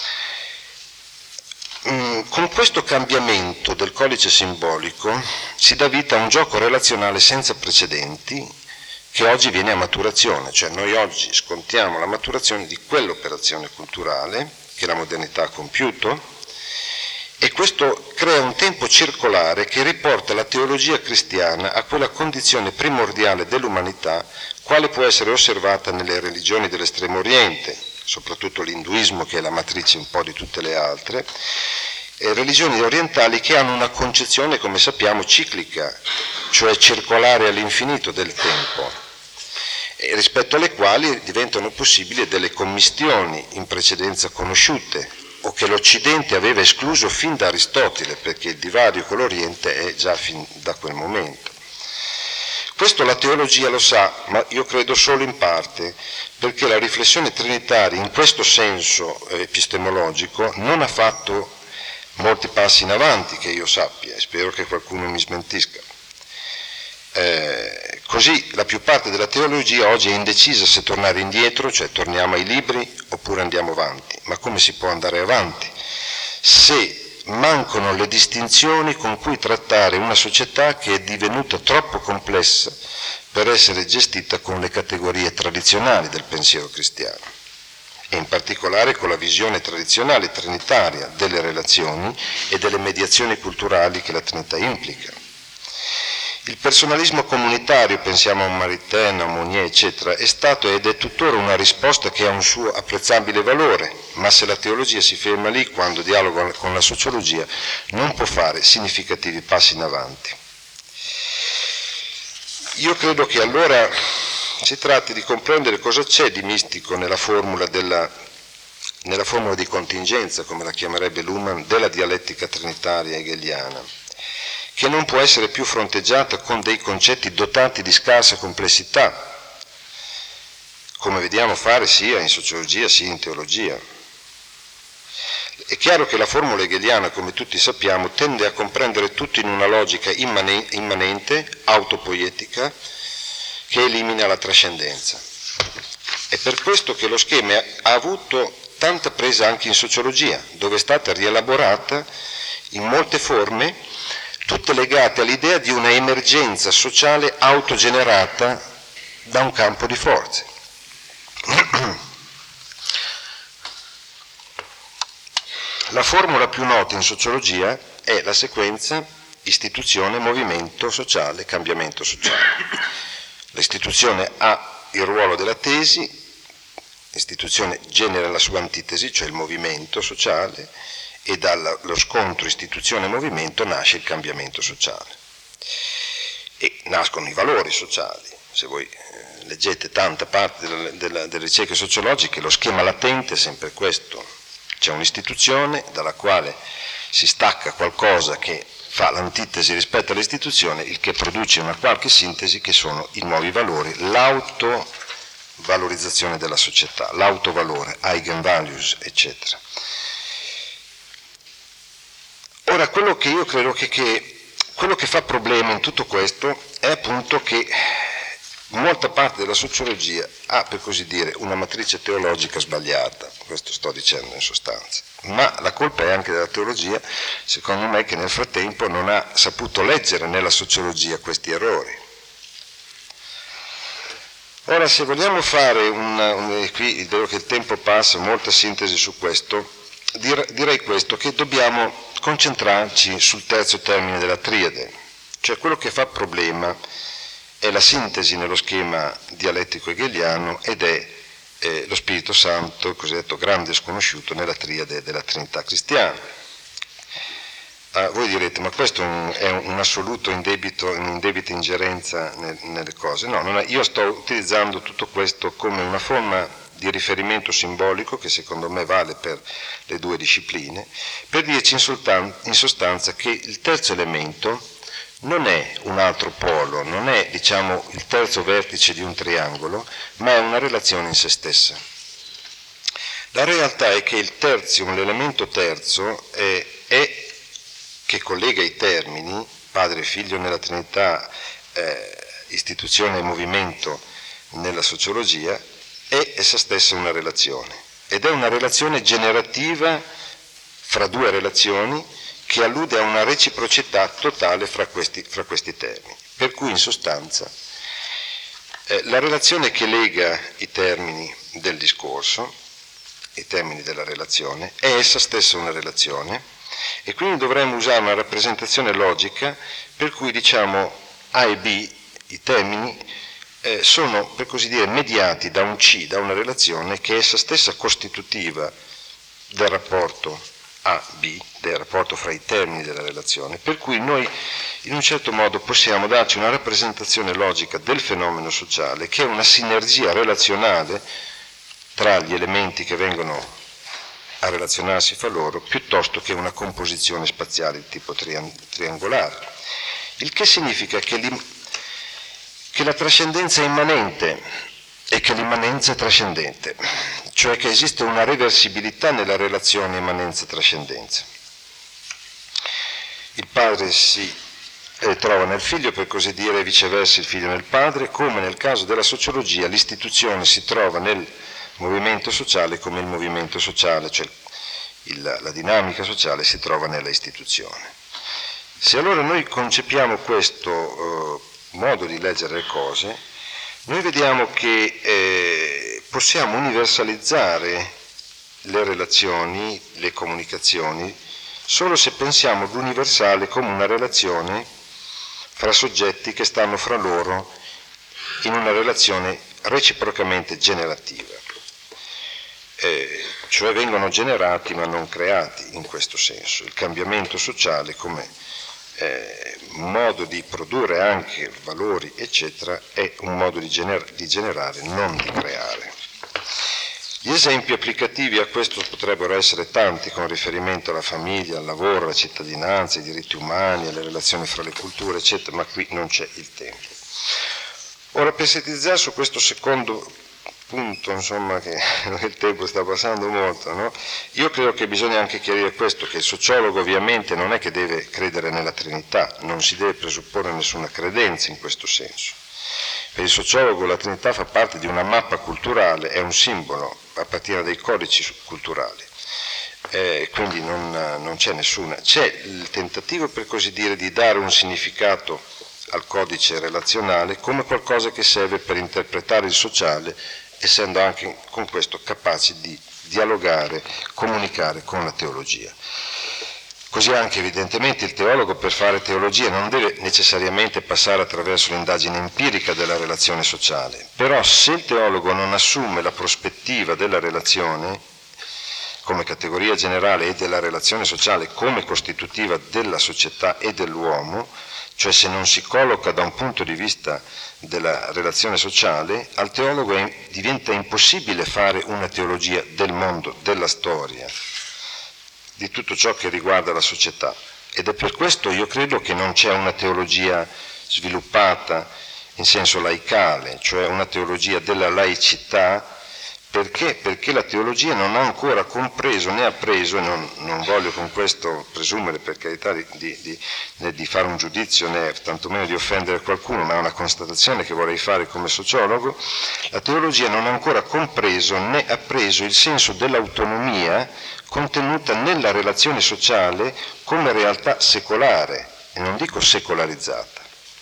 Mm, con questo cambiamento del codice simbolico si dà vita a un gioco relazionale senza precedenti che oggi viene a maturazione, cioè noi oggi scontiamo la maturazione di quell'operazione culturale che la modernità ha compiuto, e questo crea un tempo circolare che riporta la teologia cristiana a quella condizione primordiale dell'umanità quale può essere osservata nelle religioni dell'estremo oriente, soprattutto l'induismo che è la matrice un po' di tutte le altre, e religioni orientali che hanno una concezione, come sappiamo, ciclica, cioè circolare all'infinito del tempo. e rispetto alle quali diventano possibili delle commistioni in precedenza conosciute, o che l'Occidente aveva escluso fin da Aristotele, perché il divario con l'Oriente è già fin da quel momento. Questo la teologia lo sa, ma io credo solo in parte, perché la riflessione trinitaria in questo senso epistemologico non ha fatto molti passi in avanti, che io sappia, e spero che qualcuno mi smentisca. Eh, così la più parte della teologia oggi è indecisa se tornare indietro, cioè torniamo ai libri, oppure andiamo avanti. Ma come si può andare avanti se mancano le distinzioni con cui trattare una società che è divenuta troppo complessa per essere gestita con le categorie tradizionali del pensiero cristiano, e in particolare con la visione tradizionale trinitaria delle relazioni e delle mediazioni culturali che la Trinità implica. Il personalismo comunitario, pensiamo a Maritain, a Monnier, eccetera, è stato ed è tuttora una risposta che ha un suo apprezzabile valore, ma se la teologia si ferma lì quando dialoga con la sociologia non può fare significativi passi in avanti. Io credo che allora si tratti di comprendere cosa c'è di mistico nella formula, della, nella formula di contingenza, come la chiamerebbe Luhmann, della dialettica trinitaria hegeliana, che non può essere più fronteggiata con dei concetti dotati di scarsa complessità, come vediamo fare sia in sociologia sia in teologia. È chiaro che la formula hegeliana, come tutti sappiamo, tende a comprendere tutto in una logica immanente, autopoietica, che elimina la trascendenza. È per questo che lo schema ha avuto tanta presa anche in sociologia, dove è stata rielaborata in molte forme, tutte legate all'idea di una emergenza sociale autogenerata da un campo di forze. La formula più nota in sociologia è la sequenza istituzione, movimento sociale, cambiamento sociale. L'istituzione ha il ruolo della tesi, l'istituzione genera la sua antitesi, cioè il movimento sociale, e dallo scontro istituzione-movimento nasce il cambiamento sociale. E nascono i valori sociali. Se voi eh, leggete tanta parte della, della, delle ricerche sociologiche, lo schema latente è sempre questo. C'è un'istituzione dalla quale si stacca qualcosa che fa l'antitesi rispetto all'istituzione, il che produce una qualche sintesi che sono i nuovi valori, l'autovalorizzazione della società, l'autovalore, eigenvalues, eccetera. Ora, quello che io credo che, che quello che fa problema in tutto questo è appunto che molta parte della sociologia ha, per così dire, una matrice teologica sbagliata, questo sto dicendo in sostanza, ma la colpa è anche della teologia, secondo me, che nel frattempo non ha saputo leggere nella sociologia questi errori. Ora, se vogliamo fare una, un, qui vedo che il tempo passa, molta sintesi su questo, dir, direi questo, che dobbiamo concentrarci sul terzo termine della triade, cioè quello che fa problema è la sintesi nello schema dialettico hegeliano ed è eh, lo Spirito Santo, il cosiddetto grande sconosciuto nella triade della Trinità cristiana. Ah, voi direte, ma questo è un, è un assoluto indebito, un'indebita ingerenza nel, nelle cose. No, non è, io sto utilizzando tutto questo come una forma di riferimento simbolico che secondo me vale per le due discipline, per dirci in, soltan- in sostanza che il terzo elemento non è un altro polo, non è, diciamo, il terzo vertice di un triangolo, ma è una relazione in se stessa. La realtà è che il terzium, l'elemento terzo, è, è che collega i termini, padre e figlio nella Trinità, eh, istituzione e movimento nella sociologia, è essa stessa una relazione. Ed è una relazione generativa fra due relazioni, che allude a una reciprocità totale fra questi, fra questi termini. Per cui in sostanza eh, la relazione che lega i termini del discorso, i termini della relazione, è essa stessa una relazione e quindi dovremmo usare una rappresentazione logica per cui diciamo A e B, i termini, eh, sono per così dire mediati da un C, da una relazione che è essa stessa costitutiva del rapporto A, B, del rapporto fra i termini della relazione, per cui noi in un certo modo possiamo darci una rappresentazione logica del fenomeno sociale che è una sinergia relazionale tra gli elementi che vengono a relazionarsi fra loro piuttosto che una composizione spaziale di tipo triangolare. Il che significa che, che la trascendenza è immanente e che l'immanenza è trascendente, cioè che esiste una reversibilità nella relazione immanenza-trascendenza. Il padre si eh, trova nel figlio, per così dire, e viceversa il figlio nel padre, come nel caso della sociologia l'istituzione si trova nel movimento sociale come il movimento sociale, cioè il, la dinamica sociale si trova nella istituzione. Se allora noi concepiamo questo eh, modo di leggere le cose, noi vediamo che eh, possiamo universalizzare le relazioni, le comunicazioni, solo se pensiamo all'universale come una relazione fra soggetti che stanno fra loro in una relazione reciprocamente generativa. Eh, cioè vengono generati ma non creati in questo senso. Il cambiamento sociale come eh, modo di produrre anche valori eccetera è un modo di, gener- di generare, non di creare. Gli esempi applicativi a questo potrebbero essere tanti con riferimento alla famiglia, al lavoro, alla cittadinanza, ai diritti umani, alle relazioni fra le culture eccetera, ma qui non c'è il tempo. Ora, per sintetizzare su questo secondo punto, insomma, che il tempo sta passando molto, no? Io credo che bisogna anche chiarire questo, che il sociologo ovviamente non è che deve credere nella Trinità, non si deve presupporre nessuna credenza in questo senso. Per il sociologo la Trinità fa parte di una mappa culturale, è un simbolo, appartiene a dei codici culturali, eh, quindi non, non c'è nessuna. C'è il tentativo, per così dire, di dare un significato al codice relazionale come qualcosa che serve per interpretare il sociale, essendo anche con questo capaci di dialogare, comunicare con la teologia. Così anche evidentemente il teologo per fare teologia non deve necessariamente passare attraverso l'indagine empirica della relazione sociale, però se il teologo non assume la prospettiva della relazione come categoria generale e della relazione sociale come costitutiva della società e dell'uomo, cioè se non si colloca da un punto di vista della relazione sociale, al teologo è, diventa impossibile fare una teologia del mondo, della storia, di tutto ciò che riguarda la società. Ed è per questo io credo che non c'è una teologia sviluppata in senso laicale, cioè una teologia della laicità. Perché? Perché la teologia non ha ancora compreso né appreso, e non, non voglio con questo presumere per carità di, di, di, né di fare un giudizio né tantomeno di offendere qualcuno, ma è una constatazione che vorrei fare come sociologo, la teologia non ha ancora compreso né appreso il senso dell'autonomia contenuta nella relazione sociale come realtà secolare, e non dico secolarizzata.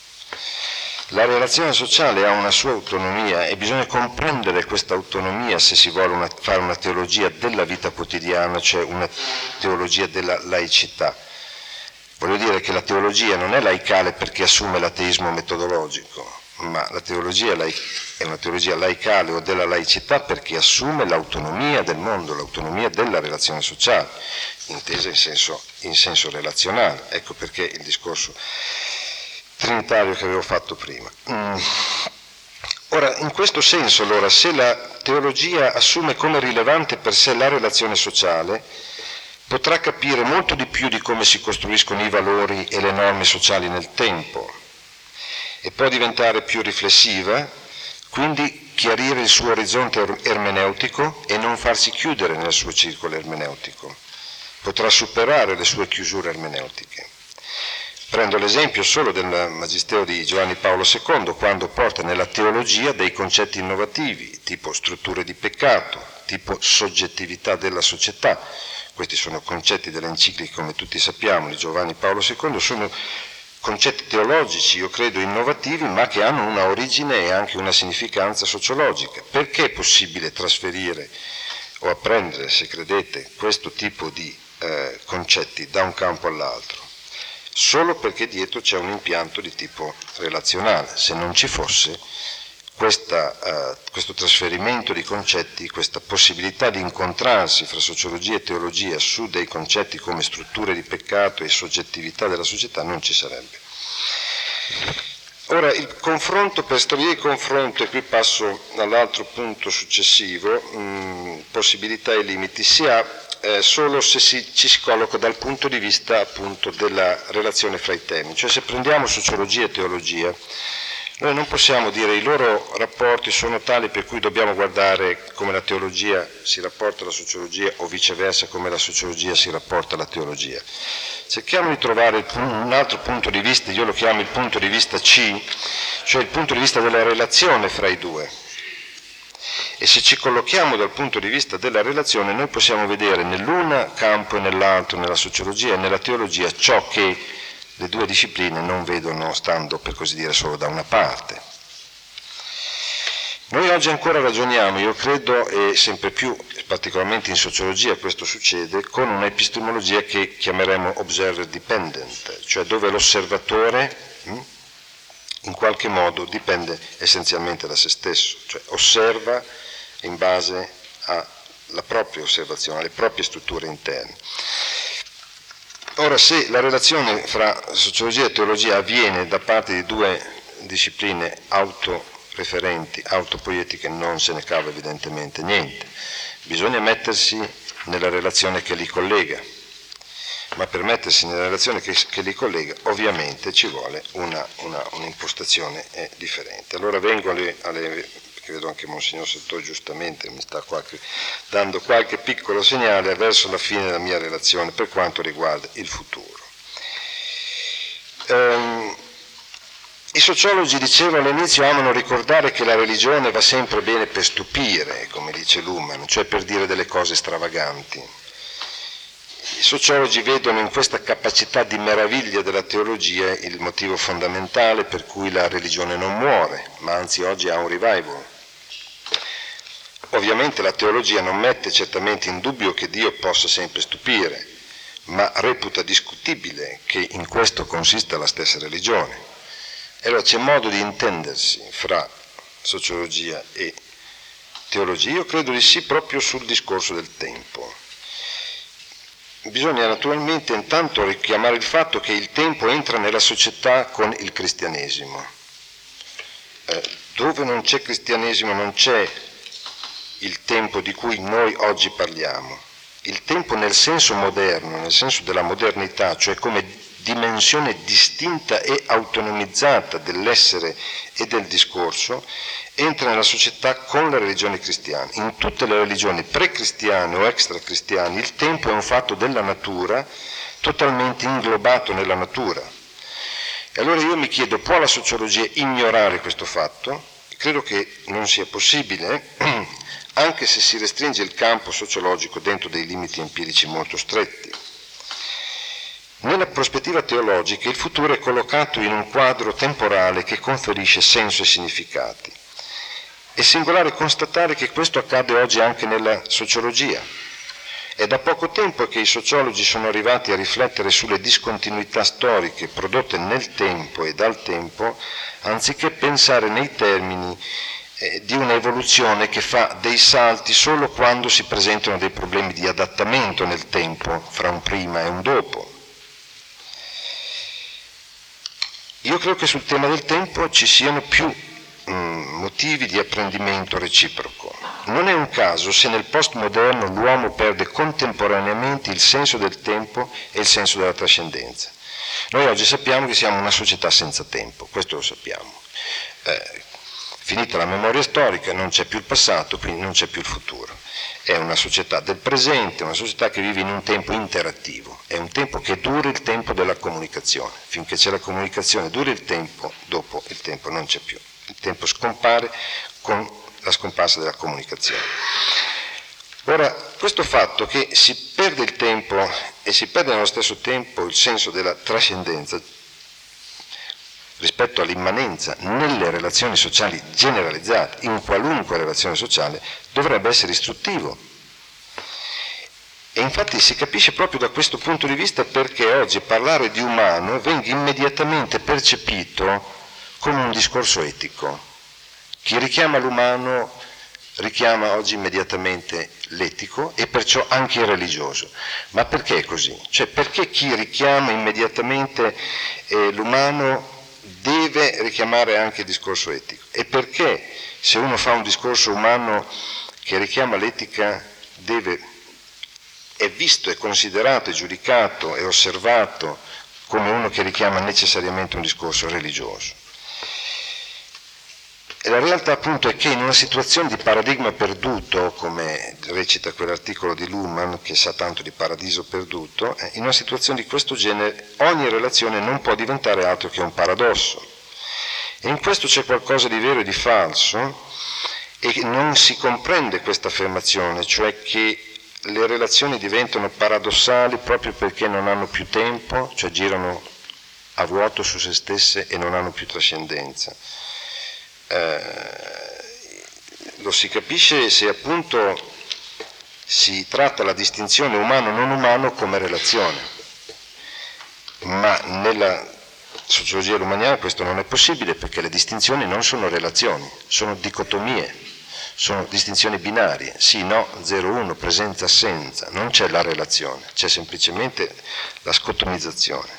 La relazione sociale ha una sua autonomia e bisogna comprendere questa autonomia se si vuole una, fare una teologia della vita quotidiana, cioè una teologia della laicità. Voglio dire che la teologia non è laicale perché assume l'ateismo metodologico, ma la teologia è una teologia laicale o della laicità perché assume l'autonomia del mondo, l'autonomia della relazione sociale, intesa in senso, in senso relazionale. Ecco perché il discorso trinitario che avevo fatto prima. Mm. Ora, in questo senso, allora, se la teologia assume come rilevante per sé la relazione sociale, potrà capire molto di più di come si costruiscono i valori e le norme sociali nel tempo e può diventare più riflessiva, quindi chiarire il suo orizzonte ermeneutico e non farsi chiudere nel suo circolo ermeneutico. Potrà superare le sue chiusure ermeneutiche. Prendo l'esempio solo del Magistero di Giovanni Paolo secondo, quando porta nella teologia dei concetti innovativi, tipo strutture di peccato, tipo soggettività della società. Questi sono concetti delle encicliche, come tutti sappiamo, di Giovanni Paolo secondo, sono concetti teologici, io credo, innovativi, ma che hanno una origine e anche una significanza sociologica. Perché è possibile trasferire o apprendere, se credete, questo tipo di eh, concetti da un campo all'altro? Solo perché dietro c'è un impianto di tipo relazionale. Se non ci fosse, questa, uh, questo trasferimento di concetti, questa possibilità di incontrarsi fra sociologia e teologia su dei concetti come strutture di peccato e soggettività della società non ci sarebbe. Ora, il confronto, per stabilire il confronto, e qui passo all'altro punto successivo, mh, possibilità e limiti, si ha eh, solo se si, ci si colloca dal punto di vista appunto della relazione fra i temi. Cioè, se prendiamo sociologia e teologia, noi non possiamo dire i loro rapporti sono tali per cui dobbiamo guardare come la teologia si rapporta alla sociologia o viceversa come la sociologia si rapporta alla teologia. Cerchiamo di trovare un altro punto di vista, io lo chiamo il punto di vista C, cioè il punto di vista della relazione fra i due. E se ci collochiamo dal punto di vista della relazione, noi possiamo vedere nell'una campo e nell'altro, nella sociologia e nella teologia, ciò che le due discipline non vedono stando, per così dire, solo da una parte. Noi oggi ancora ragioniamo, io credo, e sempre più, particolarmente in sociologia questo succede, con una epistemologia che chiameremo observer dependent, cioè dove l'osservatore hm, in qualche modo dipende essenzialmente da se stesso, cioè osserva in base alla propria osservazione, alle proprie strutture interne. Ora, se la relazione fra sociologia e teologia avviene da parte di due discipline autoreferenti, autopoietiche, non se ne cava evidentemente niente. Bisogna mettersi nella relazione che li collega, ma per mettersi nella relazione che, che li collega ovviamente ci vuole una, una, un'impostazione eh, differente. Allora vengo alle, alle perché vedo anche Monsignor Sartori giustamente mi sta qualche, dando qualche piccolo segnale verso la fine della mia relazione per quanto riguarda il futuro. Um, I sociologi, dicevo all'inizio, amano ricordare che la religione va sempre bene per stupire, come dice Luhmann, cioè per dire delle cose stravaganti. I sociologi vedono in questa capacità di meraviglia della teologia il motivo fondamentale per cui la religione non muore, ma anzi oggi ha un revival. Ovviamente la teologia non mette certamente in dubbio che Dio possa sempre stupire, ma reputa discutibile che in questo consista la stessa religione. E allora c'è modo di intendersi fra sociologia e teologia? Io credo di sì, proprio sul discorso del tempo. Bisogna naturalmente intanto richiamare il fatto che il tempo entra nella società con il cristianesimo. Eh, dove non c'è cristianesimo non c'è il tempo di cui noi oggi parliamo. Il tempo nel senso moderno, nel senso della modernità, cioè come dimensione distinta e autonomizzata dell'essere e del discorso, entra nella società con le religioni cristiane. In tutte le religioni pre-cristiane o extra-cristiane il tempo è un fatto della natura, totalmente inglobato nella natura. E allora io mi chiedo, può la sociologia ignorare questo fatto? Credo che non sia possibile, anche se si restringe il campo sociologico dentro dei limiti empirici molto stretti. Nella prospettiva teologica il futuro è collocato in un quadro temporale che conferisce senso e significati. È singolare constatare che questo accade oggi anche nella sociologia. È da poco tempo che i sociologi sono arrivati a riflettere sulle discontinuità storiche prodotte nel tempo e dal tempo, anziché pensare nei termini eh, di un'evoluzione che fa dei salti solo quando si presentano dei problemi di adattamento nel tempo, fra un prima e un dopo. Io credo che sul tema del tempo ci siano più mh, motivi di apprendimento reciproco. Non è un caso se nel postmoderno l'uomo perde contemporaneamente il senso del tempo e il senso della trascendenza. Noi oggi sappiamo che siamo una società senza tempo, questo lo sappiamo. Eh, finita la memoria storica non c'è più il passato, quindi non c'è più il futuro. È una società del presente, una società che vive in un tempo interattivo, è un tempo che dura il tempo della comunicazione. Finché c'è la comunicazione dura il tempo, dopo il tempo non c'è più. Il tempo scompare con la scomparsa della comunicazione. Ora, questo fatto che si perde il tempo e si perde nello stesso tempo il senso della trascendenza rispetto all'immanenza nelle relazioni sociali generalizzate, in qualunque relazione sociale, dovrebbe essere istruttivo. E infatti si capisce proprio da questo punto di vista perché oggi parlare di umano venga immediatamente percepito come un discorso etico. Chi richiama l'umano richiama oggi immediatamente l'etico e perciò anche il religioso. Ma perché è così? Cioè perché chi richiama immediatamente eh, l'umano deve richiamare anche il discorso etico? E perché se uno fa un discorso umano che richiama l'etica deve, è visto, è considerato, è giudicato, è osservato come uno che richiama necessariamente un discorso religioso? E la realtà appunto è che in una situazione di paradigma perduto, come recita quell'articolo di Luhmann che sa tanto di paradiso perduto, in una situazione di questo genere ogni relazione non può diventare altro che un paradosso. E in questo c'è qualcosa di vero e di falso e non si comprende questa affermazione, cioè che le relazioni diventano paradossali proprio perché non hanno più tempo, cioè girano a vuoto su se stesse e non hanno più trascendenza. Eh, lo si capisce se appunto si tratta la distinzione umano-non umano come relazione, ma nella sociologia lumaniana questo non è possibile perché le distinzioni non sono relazioni, sono dicotomie, sono distinzioni binarie, sì, no, zero, uno, presenza-assenza, non c'è la relazione, c'è semplicemente la scotomizzazione.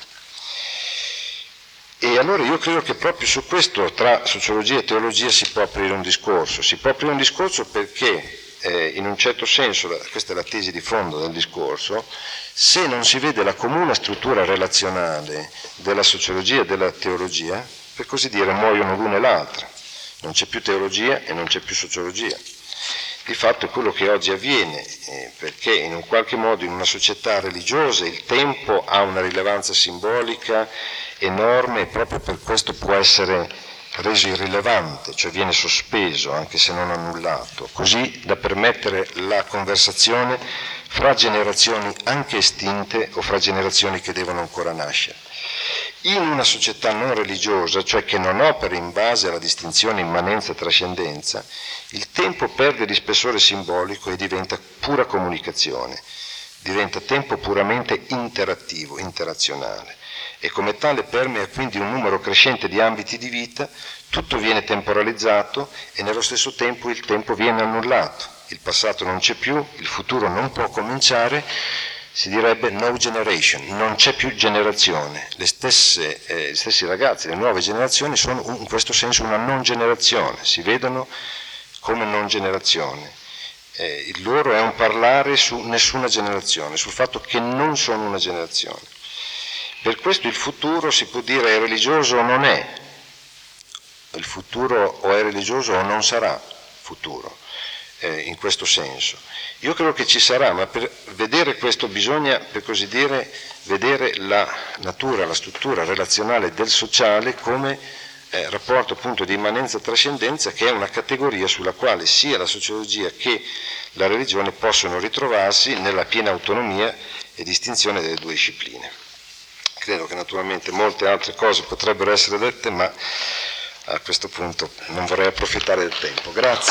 E allora io credo che proprio su questo tra sociologia e teologia si può aprire un discorso, si può aprire un discorso perché eh, in un certo senso, questa è la tesi di fondo del discorso, se non si vede la comune struttura relazionale della sociologia e della teologia, per così dire muoiono l'una e l'altra, non c'è più teologia e non c'è più sociologia. Di fatto è quello che oggi avviene, eh, perché in un qualche modo in una società religiosa il tempo ha una rilevanza simbolica enorme e proprio per questo può essere reso irrilevante, cioè viene sospeso anche se non annullato, così da permettere la conversazione fra generazioni anche estinte o fra generazioni che devono ancora nascere. In una società non religiosa, cioè che non opera in base alla distinzione immanenza e trascendenza, il tempo perde di spessore simbolico e diventa pura comunicazione, diventa tempo puramente interattivo, interazionale. E come tale permea quindi un numero crescente di ambiti di vita, tutto viene temporalizzato e nello stesso tempo il tempo viene annullato, il passato non c'è più, il futuro non può cominciare, si direbbe no generation, non c'è più generazione, le stesse, eh, gli stessi ragazzi, le nuove generazioni sono un, in questo senso una non generazione, si vedono come non generazione, eh, il loro è un parlare su nessuna generazione, sul fatto che non sono una generazione. Per questo il futuro si può dire è religioso o non è, il futuro o è religioso o non sarà futuro, eh, in questo senso. Io credo che ci sarà, ma per vedere questo bisogna, per così dire, vedere la natura, la struttura relazionale del sociale come eh, rapporto appunto di immanenza e trascendenza, che è una categoria sulla quale sia la sociologia che la religione possono ritrovarsi nella piena autonomia e distinzione delle due discipline. Credo che naturalmente molte altre cose potrebbero essere dette, ma a questo punto non vorrei approfittare del tempo. Grazie.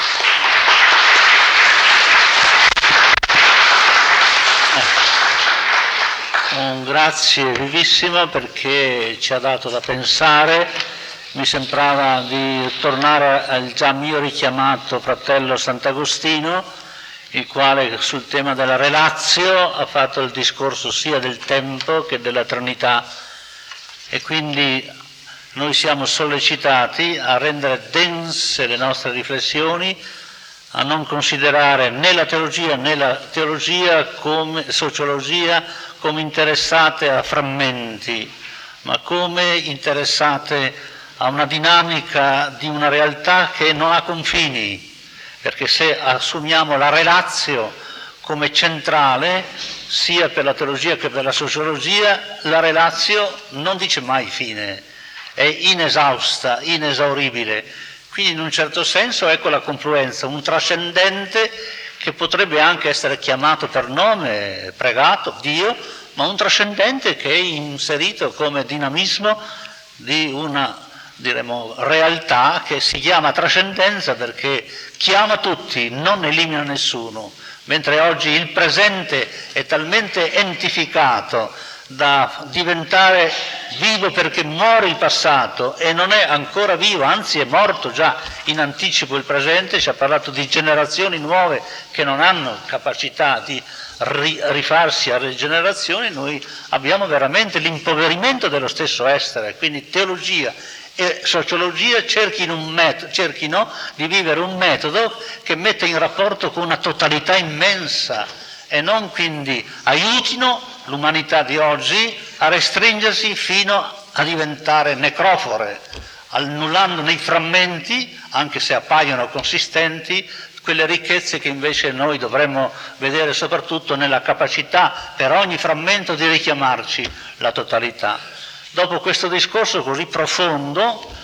Un grazie vivissimo perché ci ha dato da pensare. Mi sembrava di tornare al già mio richiamato fratello Sant'Agostino, il quale sul tema della relatio ha fatto il discorso sia del tempo che dell'eternità, e quindi noi siamo sollecitati a rendere dense le nostre riflessioni, a non considerare né la teologia né la teologia come sociologia come interessate a frammenti, ma come interessate a una dinamica di una realtà che non ha confini. Perché se assumiamo la relatio come centrale, sia per la teologia che per la sociologia, la relatio non dice mai fine, è inesausta, inesauribile. Quindi in un certo senso ecco la confluenza, un trascendente che potrebbe anche essere chiamato per nome, pregato, Dio, ma un trascendente che è inserito come dinamismo di una, diremo, realtà che si chiama trascendenza perché chiama tutti, non elimina nessuno, mentre oggi il presente è talmente entificato da diventare vivo perché muore il passato e non è ancora vivo, anzi è morto già in anticipo il presente, ci ha parlato di generazioni nuove che non hanno capacità di rifarsi a rigenerazione, noi abbiamo veramente l'impoverimento dello stesso essere, quindi teologia e sociologia cerchino, un metodo, cerchino di vivere un metodo che metta in rapporto con una totalità immensa e non quindi aiutino l'umanità di oggi a restringersi fino a diventare necrofore, annullando nei frammenti, anche se appaiono consistenti, quelle ricchezze che invece noi dovremmo vedere soprattutto nella capacità per ogni frammento di richiamarci la totalità. Dopo questo discorso così profondo,